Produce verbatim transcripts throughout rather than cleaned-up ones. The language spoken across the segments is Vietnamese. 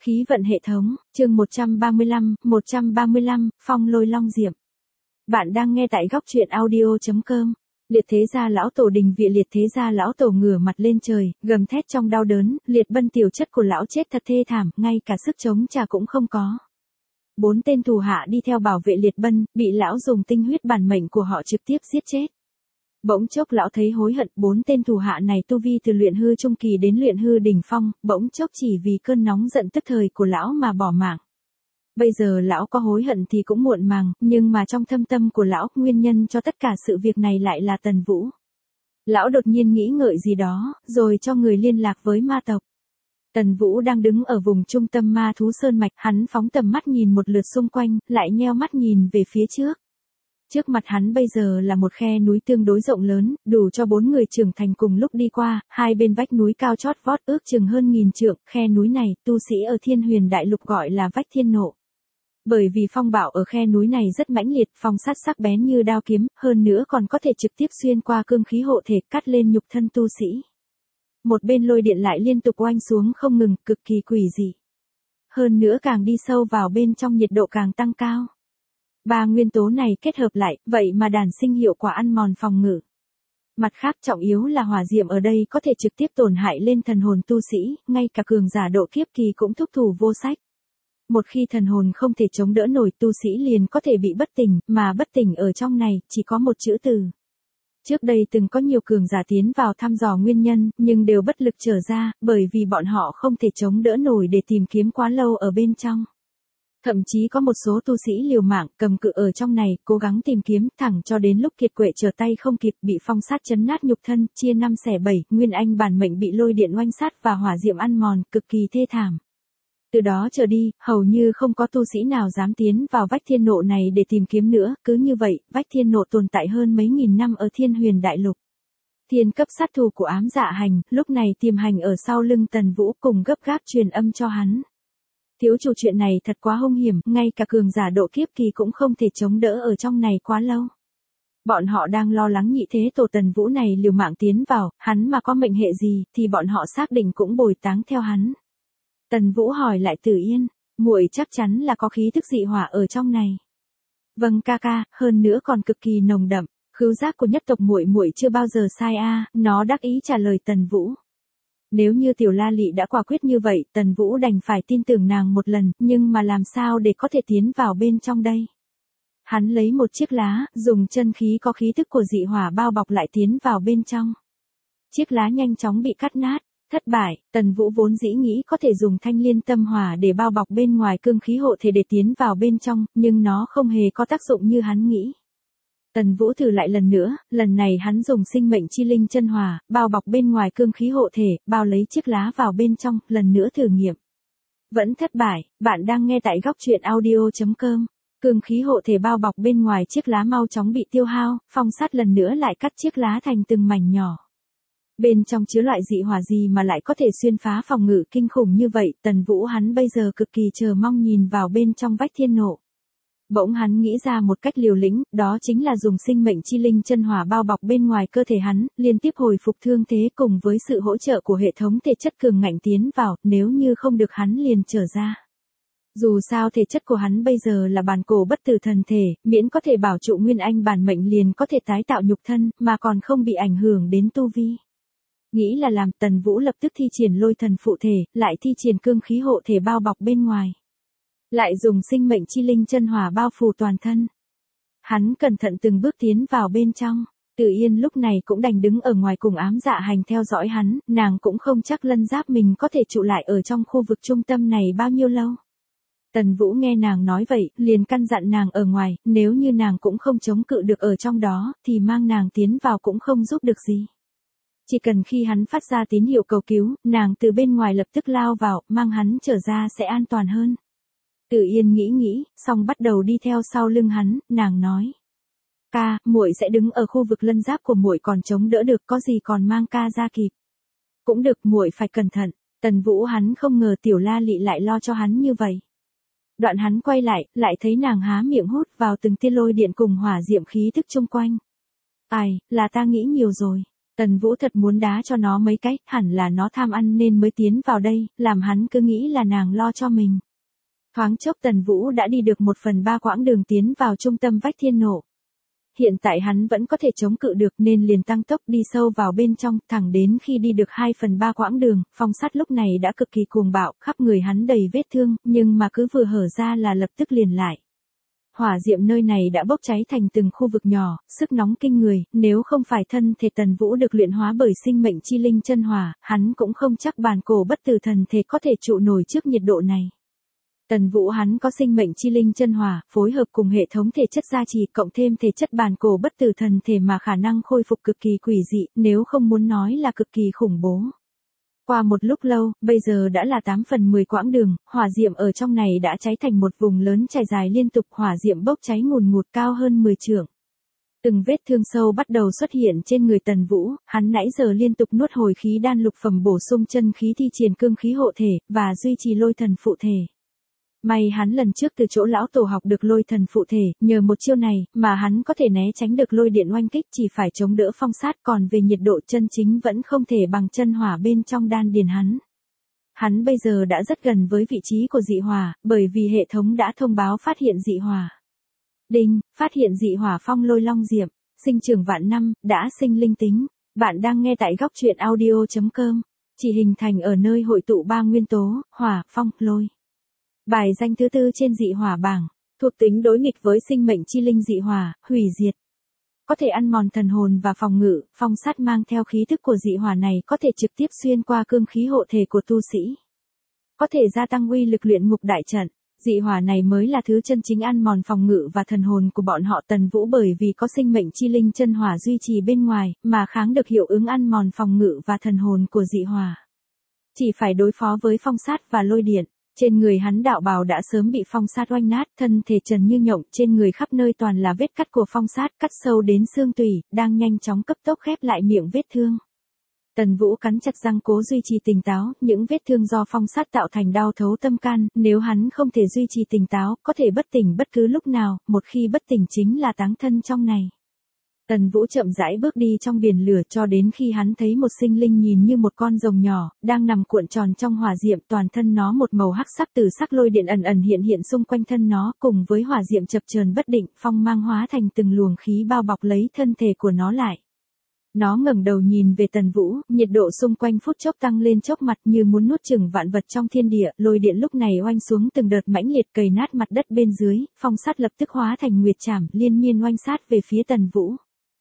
Khí vận hệ thống, chương một trăm ba mươi lăm, một trăm ba mươi lăm, Phong Lôi Long Diệm. Bạn đang nghe tại góc truyện audio chấm com. Liệt thế gia lão tổ đình vị liệt thế gia lão tổ ngửa mặt lên trời, gầm thét trong đau đớn, liệt bân tiểu chất của lão chết thật thê thảm, ngay cả sức chống trả cũng không có. Bốn tên thủ hạ đi theo bảo vệ liệt bân, bị lão dùng tinh huyết bản mệnh của họ trực tiếp giết chết. Bỗng chốc lão thấy hối hận, bốn tên thủ hạ này tu vi từ luyện hư trung kỳ đến luyện hư đỉnh phong, bỗng chốc chỉ vì cơn nóng giận tức thời của lão mà bỏ mạng. Bây giờ lão có hối hận thì cũng muộn màng, nhưng mà trong thâm tâm của lão, nguyên nhân cho tất cả sự việc này lại là Tần Vũ. Lão đột nhiên nghĩ ngợi gì đó, rồi cho người liên lạc với ma tộc. Tần Vũ đang đứng ở vùng trung tâm ma thú sơn mạch, hắn phóng tầm mắt nhìn một lượt xung quanh, lại nheo mắt nhìn về phía trước. Trước mặt hắn bây giờ là một khe núi tương đối rộng lớn, đủ cho bốn người trưởng thành cùng lúc đi qua, hai bên vách núi cao chót vót ước chừng hơn nghìn trượng, khe núi này, tu sĩ ở Thiên Huyền Đại Lục gọi là vách thiên nộ. Bởi vì phong bạo ở khe núi này rất mãnh liệt, phong sát sắc bén như đao kiếm, hơn nữa còn có thể trực tiếp xuyên qua cương khí hộ thể, cắt lên nhục thân tu sĩ. Một bên lôi điện lại liên tục oanh xuống không ngừng, cực kỳ quỷ dị. Hơn nữa càng đi sâu vào bên trong nhiệt độ càng tăng cao. Ba nguyên tố này kết hợp lại, vậy mà đàn sinh hiệu quả ăn mòn phòng ngự. Mặt khác trọng yếu là hỏa diệm ở đây có thể trực tiếp tổn hại lên thần hồn tu sĩ, ngay cả cường giả độ kiếp kỳ cũng thúc thủ vô sách. Một khi thần hồn không thể chống đỡ nổi, tu sĩ liền có thể bị bất tỉnh, mà bất tỉnh ở trong này chỉ có một chữ từ. Trước đây từng có nhiều cường giả tiến vào thăm dò nguyên nhân, nhưng đều bất lực trở ra, bởi vì bọn họ không thể chống đỡ nổi để tìm kiếm quá lâu ở bên trong. Thậm chí có một số tu sĩ liều mạng cầm cự ở trong này, cố gắng tìm kiếm, thẳng cho đến lúc kiệt quệ trở tay không kịp, bị phong sát chấn nát nhục thân, chia năm xẻ bảy, nguyên anh bản mệnh bị lôi điện oanh sát và hỏa diệm ăn mòn, cực kỳ thê thảm. Từ đó trở đi, hầu như không có tu sĩ nào dám tiến vào vách thiên nộ này để tìm kiếm nữa, cứ như vậy, vách thiên nộ tồn tại hơn mấy nghìn năm ở Thiên Huyền Đại Lục. Thiên cấp sát thủ của Ám Dạ Hành, lúc này tiềm hành ở sau lưng Tần Vũ cùng gấp gáp truyền âm cho hắn. Thiếu chủ, chuyện này thật quá hung hiểm, ngay cả cường giả độ kiếp kỳ cũng không thể chống đỡ ở trong này quá lâu. Bọn họ đang lo lắng nhị thế tổ Tần Vũ này liều mạng tiến vào, hắn mà có mệnh hệ gì, thì bọn họ xác định cũng bồi táng theo hắn. Tần Vũ hỏi lại Tử Yên, muội chắc chắn là có khí tức dị hỏa ở trong này. Vâng ca ca, hơn nữa còn cực kỳ nồng đậm, khứu giác của nhất tộc muội muội chưa bao giờ sai a, nó đắc ý trả lời Tần Vũ. Nếu như Tiểu La Lị đã quả quyết như vậy, Tần Vũ đành phải tin tưởng nàng một lần, nhưng mà làm sao để có thể tiến vào bên trong đây? Hắn lấy một chiếc lá, dùng chân khí có khí tức của dị hỏa bao bọc lại tiến vào bên trong. Chiếc lá nhanh chóng bị cắt nát, thất bại, Tần Vũ vốn dĩ nghĩ có thể dùng thanh liên tâm hỏa để bao bọc bên ngoài cương khí hộ thể để tiến vào bên trong, nhưng nó không hề có tác dụng như hắn nghĩ. Tần Vũ thử lại lần nữa, lần này hắn dùng sinh mệnh chi linh chân hỏa, bao bọc bên ngoài cương khí hộ thể, bao lấy chiếc lá vào bên trong, lần nữa thử nghiệm. Vẫn thất bại, bạn đang nghe tại góc truyện audio chấm com. Cương khí hộ thể bao bọc bên ngoài chiếc lá mau chóng bị tiêu hao, phong sát lần nữa lại cắt chiếc lá thành từng mảnh nhỏ. Bên trong chứa loại dị hỏa gì mà lại có thể xuyên phá phòng ngự kinh khủng như vậy, Tần Vũ hắn bây giờ cực kỳ chờ mong nhìn vào bên trong vách thiên nộ. Bỗng hắn nghĩ ra một cách liều lĩnh, đó chính là dùng sinh mệnh chi linh chân hỏa bao bọc bên ngoài cơ thể hắn, liên tiếp hồi phục thương thế cùng với sự hỗ trợ của hệ thống thể chất cường ngạnh tiến vào, nếu như không được hắn liền trở ra. Dù sao thể chất của hắn bây giờ là bản cổ bất tử thần thể, miễn có thể bảo trụ nguyên anh bản mệnh liền có thể tái tạo nhục thân, mà còn không bị ảnh hưởng đến tu vi. Nghĩ là làm, Tần Vũ lập tức thi triển lôi thần phụ thể, lại thi triển cương khí hộ thể bao bọc bên ngoài. Lại dùng sinh mệnh chi linh chân hỏa bao phủ toàn thân. Hắn cẩn thận từng bước tiến vào bên trong. Tử Yên lúc này cũng đành đứng ở ngoài cùng Ám Dạ Hành theo dõi hắn, nàng cũng không chắc lân giáp mình có thể trụ lại ở trong khu vực trung tâm này bao nhiêu lâu. Tần Vũ nghe nàng nói vậy, liền căn dặn nàng ở ngoài, nếu như nàng cũng không chống cự được ở trong đó, thì mang nàng tiến vào cũng không giúp được gì. Chỉ cần khi hắn phát ra tín hiệu cầu cứu, nàng từ bên ngoài lập tức lao vào, mang hắn trở ra sẽ an toàn hơn. Tử Yên nghĩ nghĩ, xong bắt đầu đi theo sau lưng hắn, nàng nói: "Ca, muội sẽ đứng ở khu vực lân giáp của muội còn chống đỡ được, có gì còn mang ca ra kịp." "Cũng được, muội phải cẩn thận." Tần Vũ hắn không ngờ Tiểu La Lị lại lo cho hắn như vậy. Đoạn hắn quay lại, lại thấy nàng há miệng hút vào từng tia lôi điện cùng hỏa diệm khí tức chung quanh. "Ai, là ta nghĩ nhiều rồi." Tần Vũ thật muốn đá cho nó mấy cái, hẳn là nó tham ăn nên mới tiến vào đây, làm hắn cứ nghĩ là nàng lo cho mình. Thoáng chốc Tần Vũ đã đi được một phần ba quãng đường tiến vào trung tâm vách thiên nộ. Hiện tại hắn vẫn có thể chống cự được nên liền tăng tốc đi sâu vào bên trong, thẳng đến khi đi được hai phần ba quãng đường, Phong Sát lúc này đã cực kỳ cuồng bạo, khắp người hắn đầy vết thương, nhưng mà cứ vừa hở ra là lập tức liền lại. Hỏa diệm nơi này đã bốc cháy thành từng khu vực nhỏ, sức nóng kinh người, nếu không phải thân thể Tần Vũ được luyện hóa bởi sinh mệnh chi linh chân hỏa, hắn cũng không chắc bàn cổ bất tử thần thể có thể trụ nổi trước nhiệt độ này. Tần Vũ hắn có sinh mệnh chi linh chân hỏa, phối hợp cùng hệ thống thể chất gia trì, cộng thêm thể chất bàn cổ bất tử thần thể mà khả năng khôi phục cực kỳ quỷ dị, nếu không muốn nói là cực kỳ khủng bố. Qua một lúc lâu, bây giờ đã là tám phần mười quãng đường, hỏa diệm ở trong này đã cháy thành một vùng lớn trải dài liên tục, hỏa diệm bốc cháy ngùn ngụt cao hơn mười trượng. Từng vết thương sâu bắt đầu xuất hiện trên người Tần Vũ, hắn nãy giờ liên tục nuốt hồi khí đan lục phẩm bổ sung chân khí thi triển cương khí hộ thể, và duy trì lôi thần phụ thể. May hắn lần trước từ chỗ lão tổ học được lôi thần phụ thể, nhờ một chiêu này, mà hắn có thể né tránh được lôi điện oanh kích, chỉ phải chống đỡ Phong Sát, còn về nhiệt độ chân chính vẫn không thể bằng chân hỏa bên trong đan điền hắn. Hắn bây giờ đã rất gần với vị trí của dị hỏa, bởi vì hệ thống đã thông báo phát hiện dị hỏa. Đinh, phát hiện dị hỏa phong lôi long diệm, sinh trưởng vạn năm, đã sinh linh tính. Bạn đang nghe tại góc truyện audio chấm com, chỉ hình thành ở nơi hội tụ ba nguyên tố, hỏa, phong, lôi. Bài danh thứ tư trên dị hỏa bảng, thuộc tính đối nghịch với sinh mệnh chi linh dị hỏa, hủy diệt. Có thể ăn mòn thần hồn và phòng ngự, Phong Sát mang theo khí thức của dị hỏa này có thể trực tiếp xuyên qua cương khí hộ thể của tu sĩ. Có thể gia tăng uy lực luyện ngục đại trận, dị hỏa này mới là thứ chân chính ăn mòn phòng ngự và thần hồn của bọn họ Tần Vũ, bởi vì có sinh mệnh chi linh chân hỏa duy trì bên ngoài, mà kháng được hiệu ứng ăn mòn phòng ngự và thần hồn của dị hỏa. Chỉ phải đối phó với Phong Sát và lôi điện. Trên người hắn đạo bào đã sớm bị Phong Sát oanh nát, thân thể trần như nhộng, trên người khắp nơi toàn là vết cắt của Phong Sát, cắt sâu đến xương tủy, đang nhanh chóng cấp tốc khép lại miệng vết thương. Tần Vũ cắn chặt răng cố duy trì tỉnh táo, những vết thương do Phong Sát tạo thành đau thấu tâm can, nếu hắn không thể duy trì tỉnh táo, có thể bất tỉnh bất cứ lúc nào, một khi bất tỉnh chính là táng thân trong này. Tần Vũ chậm rãi bước đi trong biển lửa cho đến khi hắn thấy một sinh linh nhìn như một con rồng nhỏ, đang nằm cuộn tròn trong hỏa diệm, toàn thân nó một màu hắc sắc, từ sắc lôi điện ẩn ẩn hiện hiện xung quanh thân nó, cùng với hỏa diệm chập chờn bất định, phong mang hóa thành từng luồng khí bao bọc lấy thân thể của nó lại. Nó ngẩng đầu nhìn về Tần Vũ, nhiệt độ xung quanh phút chốc tăng lên chốc mặt như muốn nuốt chửng vạn vật trong thiên địa, lôi điện lúc này oanh xuống từng đợt mãnh liệt cày nát mặt đất bên dưới, Phong Sát lập tức hóa thành nguyệt trảm, liên miên oanh sát về phía Tần Vũ.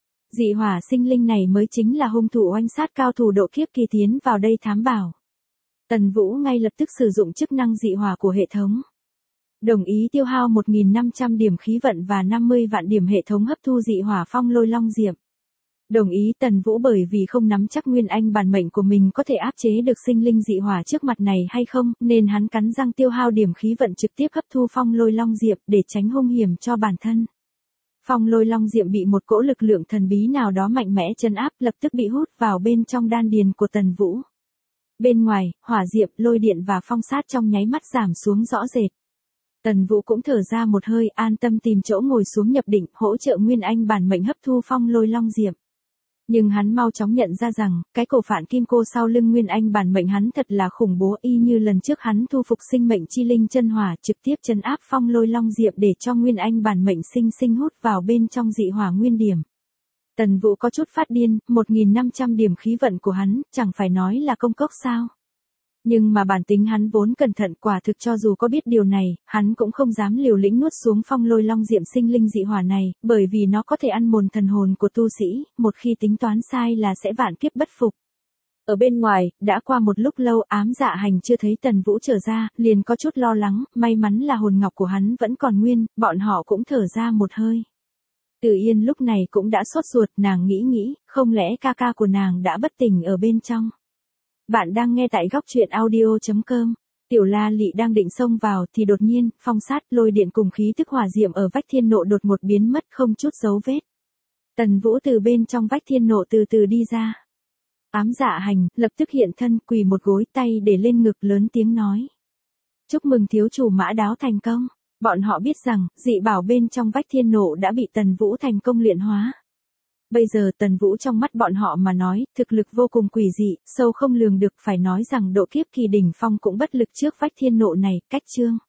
Dị hỏa sinh linh này mới chính là hung thủ oanh sát cao thủ độ kiếp kỳ tiến vào đây thám bảo. Tần Vũ ngay lập tức sử dụng chức năng dị hỏa của hệ thống. Đồng ý tiêu hao một nghìn năm trăm điểm khí vận và năm mươi vạn điểm hệ thống hấp thu dị hỏa phong lôi long diệm. Đồng ý. Tần Vũ bởi vì không nắm chắc nguyên anh bản mệnh của mình có thể áp chế được sinh linh dị hỏa trước mặt này hay không, nên hắn cắn răng tiêu hao điểm khí vận trực tiếp hấp thu phong lôi long diệm để tránh hung hiểm cho bản thân. Phong lôi long diệm bị một cỗ lực lượng thần bí nào đó mạnh mẽ trấn áp, lập tức bị hút vào bên trong đan điền của Tần Vũ. Bên ngoài, hỏa diệm, lôi điện và Phong Sát trong nháy mắt giảm xuống rõ rệt. Tần Vũ cũng thở ra một hơi, an tâm tìm chỗ ngồi xuống nhập định, hỗ trợ nguyên anh bản mệnh hấp thu phong lôi long diệm. Nhưng hắn mau chóng nhận ra rằng, cái cổ phản kim cô sau lưng nguyên anh bản mệnh hắn thật là khủng bố, y như lần trước hắn thu phục sinh mệnh chi linh chân hỏa, trực tiếp trấn áp phong lôi long diệm để cho nguyên anh bản mệnh sinh sinh hút vào bên trong dị hỏa nguyên điểm. Tần Vũ có chút phát điên, một nghìn năm trăm điểm khí vận của hắn, chẳng phải nói là công cốc sao? Nhưng mà bản tính hắn vốn cẩn thận, quả thực cho dù có biết điều này, hắn cũng không dám liều lĩnh nuốt xuống phong lôi long diệm sinh linh dị hỏa này, bởi vì nó có thể ăn mòn thần hồn của tu sĩ, một khi tính toán sai là sẽ vạn kiếp bất phục. Ở bên ngoài, đã qua một lúc lâu, Ám Dạ Hành chưa thấy Tần Vũ trở ra, liền có chút lo lắng, may mắn là hồn ngọc của hắn vẫn còn nguyên, bọn họ cũng thở ra một hơi. Từ Yên lúc này cũng đã sốt ruột, nàng nghĩ nghĩ, không lẽ ca ca của nàng đã bất tỉnh ở bên trong. Bạn đang nghe tại góc truyện audio chấm com. Tiểu La Lị đang định xông vào thì đột nhiên, Phong Sát, lôi điện cùng khí tức hỏa diệm ở vách thiên nộ đột ngột biến mất không chút dấu vết. Tần Vũ từ bên trong vách thiên nộ từ từ đi ra. Ám Dạ Hành lập tức hiện thân, quỳ một gối, tay để lên ngực, lớn tiếng nói: "Chúc mừng thiếu chủ Mã Đáo thành công." Bọn họ biết rằng, dị bảo bên trong vách thiên nộ đã bị Tần Vũ thành công luyện hóa. Bây giờ Tần Vũ trong mắt bọn họ mà nói, thực lực vô cùng quỷ dị, sâu không lường được, phải nói rằng độ kiếp kỳ đỉnh phong cũng bất lực trước vách thiên nộ này, cách chương.